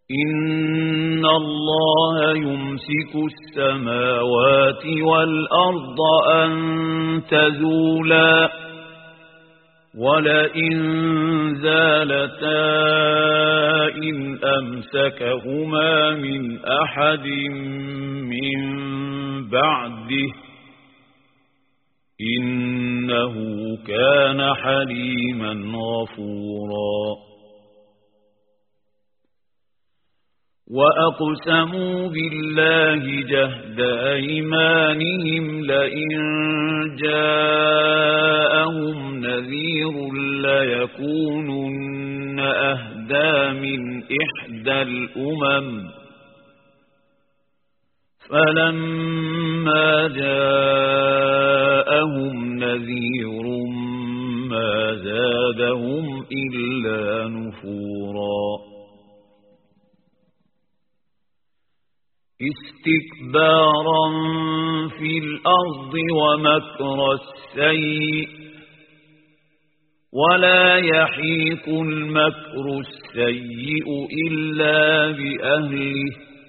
إن الله يمسك السماوات والأرض أن تزولا ولئن زالتا إن أمسكهما من أحد من بعده إنه كان حليما غفورا وأقسموا بالله جهد أيمانهم لئن جاءهم نذير ليكونن أهدى من إحدى الأمم فلما جاءهم نذير ما زادهم إلا نفورا استكبارا في الأرض ومكر السيء ولا يحيق المكر السيء إلا بأهله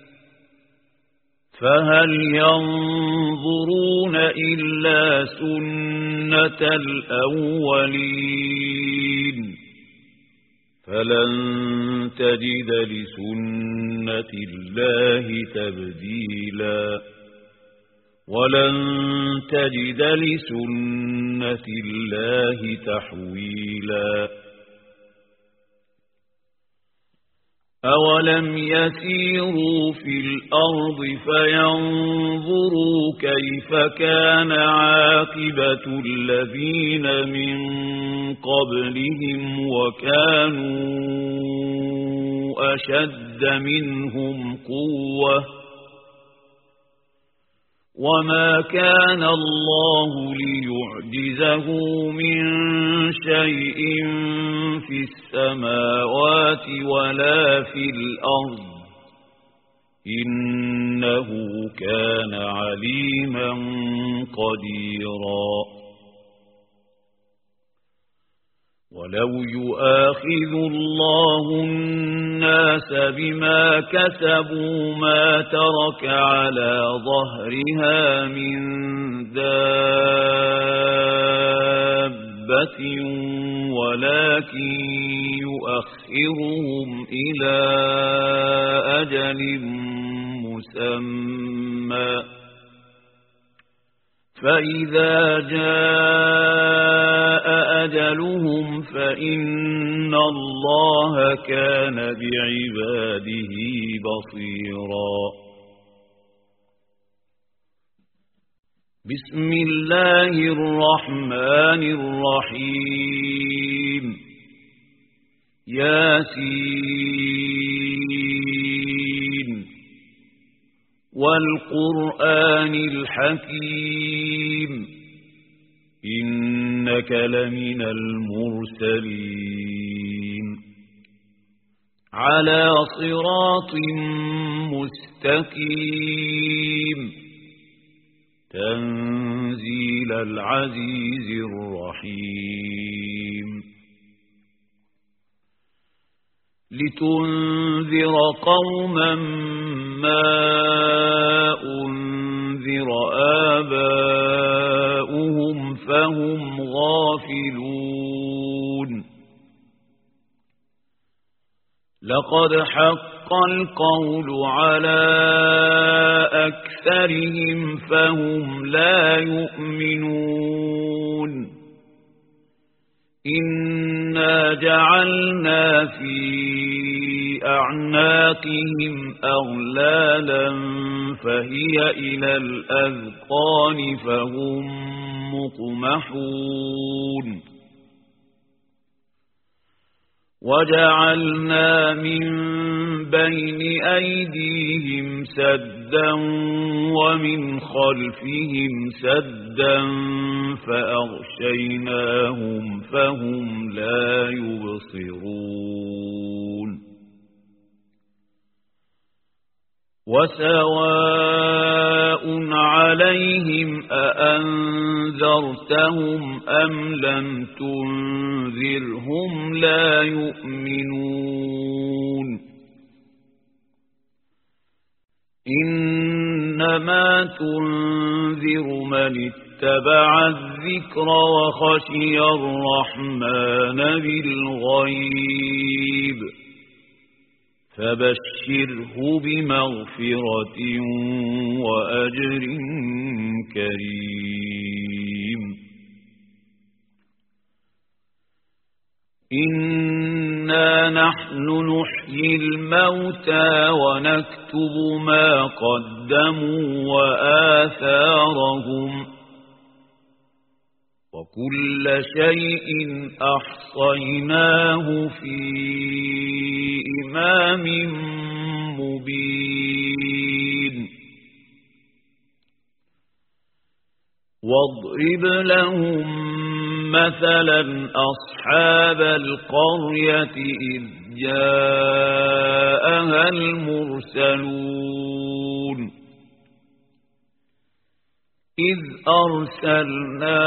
فهل ينظرون إلا سنة الأولين فلن تجد لسنة الله تبديلا ولن تجد لسنة الله تحويلا أولم يسيروا في الأرض فينظروا كيف كان عاقبة الذين من قبلهم وكانوا أشد منهم قوة وما كان الله ليعجزه من شيء في السماوات ولا في الأرض إنه كان عليما قديرا ولو يؤاخذ الله الناس بما كسبوا ما ترك على ظهرها من دابة ولكن يؤخرهم إلى أجل مسمى فإذا جاء أجلهم فإن الله كان بعباده بصيرا بسم الله الرحمن الرحيم ياسين والقرآن الحكيم إنك لمن المرسلين على صراط مستقيم تنزيل العزيز الرحيم لتنذر قوما ما أنذر آباؤهم فهم غافلون لقد حق القول على أكثرهم فهم لا يؤمنون إنا جعلنا في أعناقهم أغلالا فهي إلى الأذقان فهم مقمحون وجعلنا من بين أيديهم سدا ومن خلفهم سدا فأغشيناهم فهم لا يبصرون وسواء عليهم أأنذرتهم أم لم تنذرهم لا يؤمنون إنما تنذر من اتبع الذكر وخشي الرحمن بالغيب فبشره بمغفرة وأجر كريم إنا نحن نحيي الموتى ونكتب ما قدموا وآثارهم وكل شيء أحصيناه في إمام مبين واضرب لهم مثلا أصحاب القرية إذ جاءها المرسلون إذ أرسلنا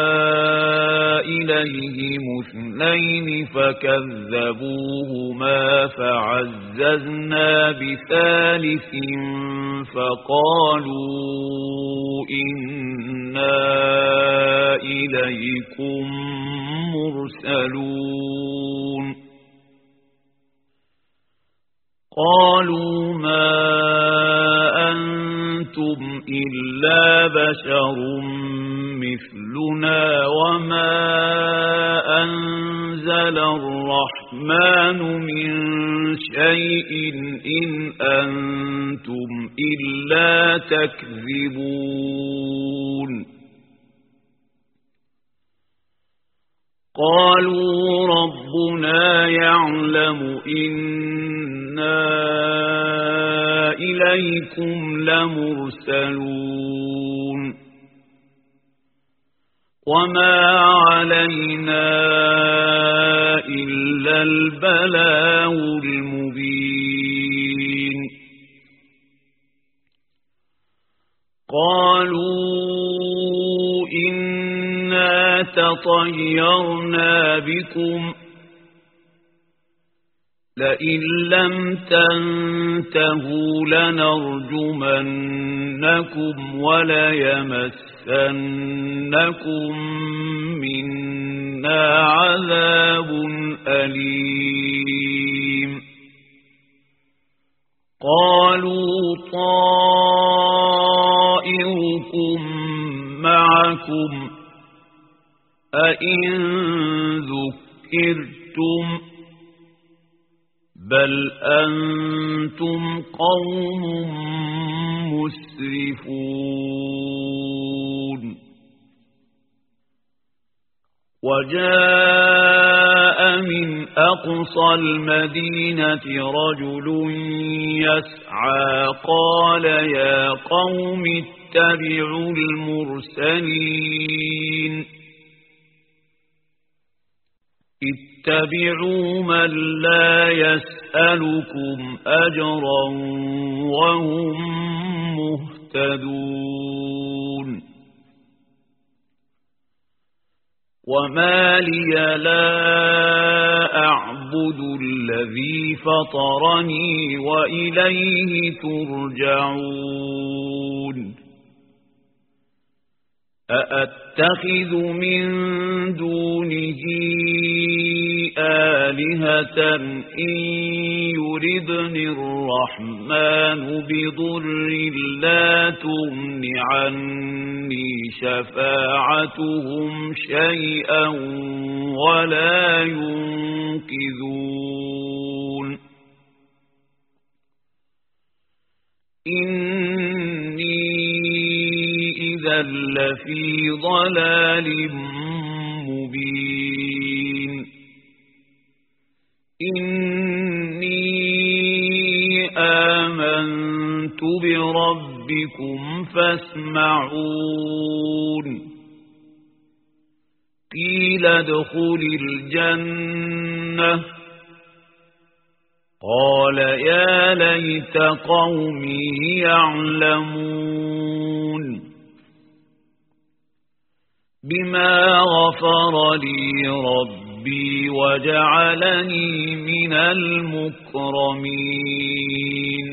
إليهم اثنين فكذبوهما فعززنا بثالث فقالوا إنا إليكم مرسلون قالوا ما أنتم إلا بشر مثلنا وما أنزل الرحمن من شيء إن أنتم إلا تكذبون قالوا ربنا يعلم إنا إليكم لمرسلون وما علينا إلا البلاغ المبين قالوا إنا تطيرنا بكم لئن لم تنتهوا لنرجمنكم وليمسنكم منا عذاب أليم قالوا طائركم معكم أئن ذكرتم بل أنتم قوم مسرفون وجاء من أقصى المدينة رجل يسعى قال يا قوم اتبعوا المرسلين اتبعوا من لا يسألكم أجرا وهم مهتدون وما لي لا أعبد الذي فطرني وإليه ترجعون أأتخذ من دونه آلهة إن يردني الرحمن بضر لا تغن عني شفاعتهم شيئا ولا ينقذون إني إذا لفي ضلال مبين إني آمنت بربكم فاسمعون قيل ادخل الجنة قال يا ليت قومي يعلمون بما غفر لي ربي وجعلني من المكرمين